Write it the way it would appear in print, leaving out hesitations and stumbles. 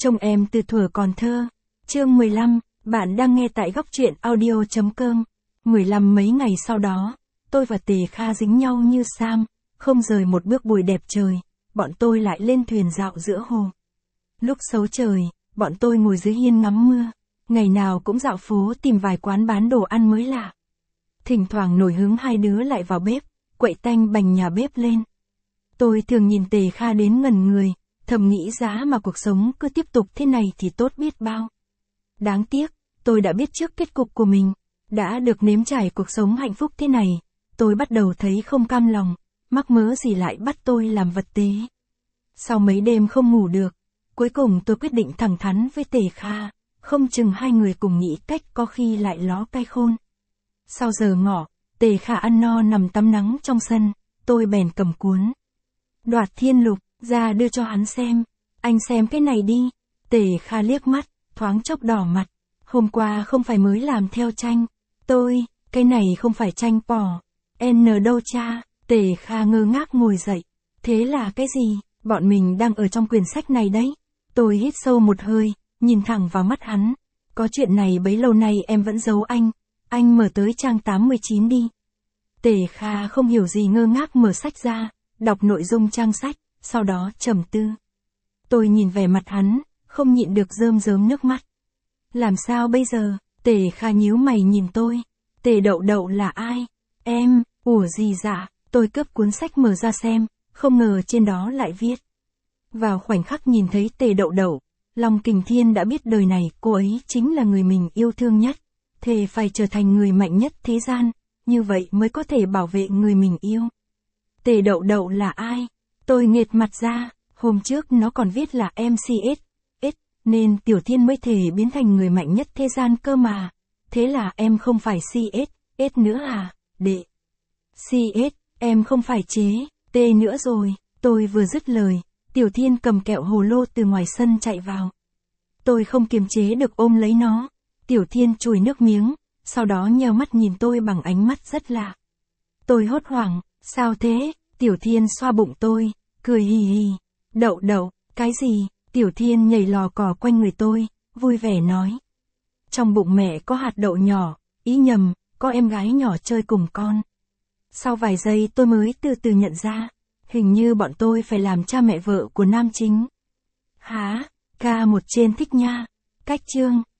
Trông em từ thuở còn thơ. Chương 15, bạn đang nghe tại góc truyện audio.com. 15 mấy ngày sau đó, tôi và Tề Kha dính nhau như sam, không rời một bước bụi đẹp trời, bọn tôi lại lên thuyền dạo giữa hồ. Lúc xấu trời, bọn tôi ngồi dưới hiên ngắm mưa, ngày nào cũng dạo phố tìm vài quán bán đồ ăn mới lạ. Thỉnh thoảng nổi hứng hai đứa lại vào bếp, quậy tanh bành nhà bếp lên. Tôi thường nhìn Tề Kha đến ngẩn người, thầm nghĩ giá mà cuộc sống cứ tiếp tục thế này thì tốt biết bao. Đáng tiếc, tôi đã biết trước kết cục của mình, đã được nếm trải cuộc sống hạnh phúc thế này, tôi bắt đầu thấy không cam lòng, mắc mớ gì lại bắt tôi làm vật tế. Sau mấy đêm không ngủ được, cuối cùng tôi quyết định thẳng thắn với Tề Kha, không chừng hai người cùng nghĩ cách có khi lại ló tai khôn. Sau giờ ngọ, Tề Kha ăn no nằm tắm nắng trong sân, tôi bèn cầm cuốn Đoạt Thiên Lục ra đưa cho hắn xem. Anh xem cái này đi. Tề Kha liếc mắt, thoáng chốc đỏ mặt. Hôm qua không phải mới làm theo tranh. Cái này không phải tranh pò. N đâu cha. Tề Kha ngơ ngác ngồi dậy. Thế là cái gì? Bọn mình đang ở trong quyển sách này đấy. Tôi hít sâu một hơi, nhìn thẳng vào mắt hắn. Có chuyện này bấy lâu nay em vẫn giấu anh. Anh mở tới trang 89 đi. Tề Kha không hiểu gì ngơ ngác mở sách ra, đọc nội dung trang sách, sau đó trầm tư. Tôi nhìn vẻ mặt hắn, không nhịn được rơm rớm nước mắt. Làm sao bây giờ? Tề Kha nhíu mày nhìn tôi. Tề Đậu Đậu là ai? Em, ủa gì dạ? Tôi cướp cuốn sách mở ra xem, không ngờ trên đó lại viết. Vào khoảnh khắc nhìn thấy Tề Đậu Đậu, Long Kình Thiên đã biết đời này cô ấy chính là người mình yêu thương nhất, thề phải trở thành người mạnh nhất thế gian, như vậy mới có thể bảo vệ người mình yêu. Tề Đậu Đậu là ai? Tôi nghệt mặt ra, hôm trước nó còn viết là MCS, nên Tiểu Thiên mới thể biến thành người mạnh nhất thế gian cơ mà. Thế là em không phải CS nữa à, đệ? CS, em không phải chế, T nữa rồi. Tôi vừa dứt lời, Tiểu Thiên cầm kẹo hồ lô từ ngoài sân chạy vào. Tôi không kiềm chế được ôm lấy nó. Tiểu Thiên chùi nước miếng, sau đó nheo mắt nhìn tôi bằng ánh mắt rất lạ. Tôi hốt hoảng, sao thế? Tiểu Thiên xoa bụng tôi, cười hì hì. Đậu Đậu, cái gì? Tiểu Thiên nhảy lò cò quanh người tôi, vui vẻ nói. Trong bụng mẹ có hạt đậu nhỏ, ý nhầm, có em gái nhỏ chơi cùng con. Sau vài giây tôi mới từ từ nhận ra, hình như bọn tôi phải làm cha mẹ vợ của nam chính. Hả? Ca một trên thích nha. Cách chương.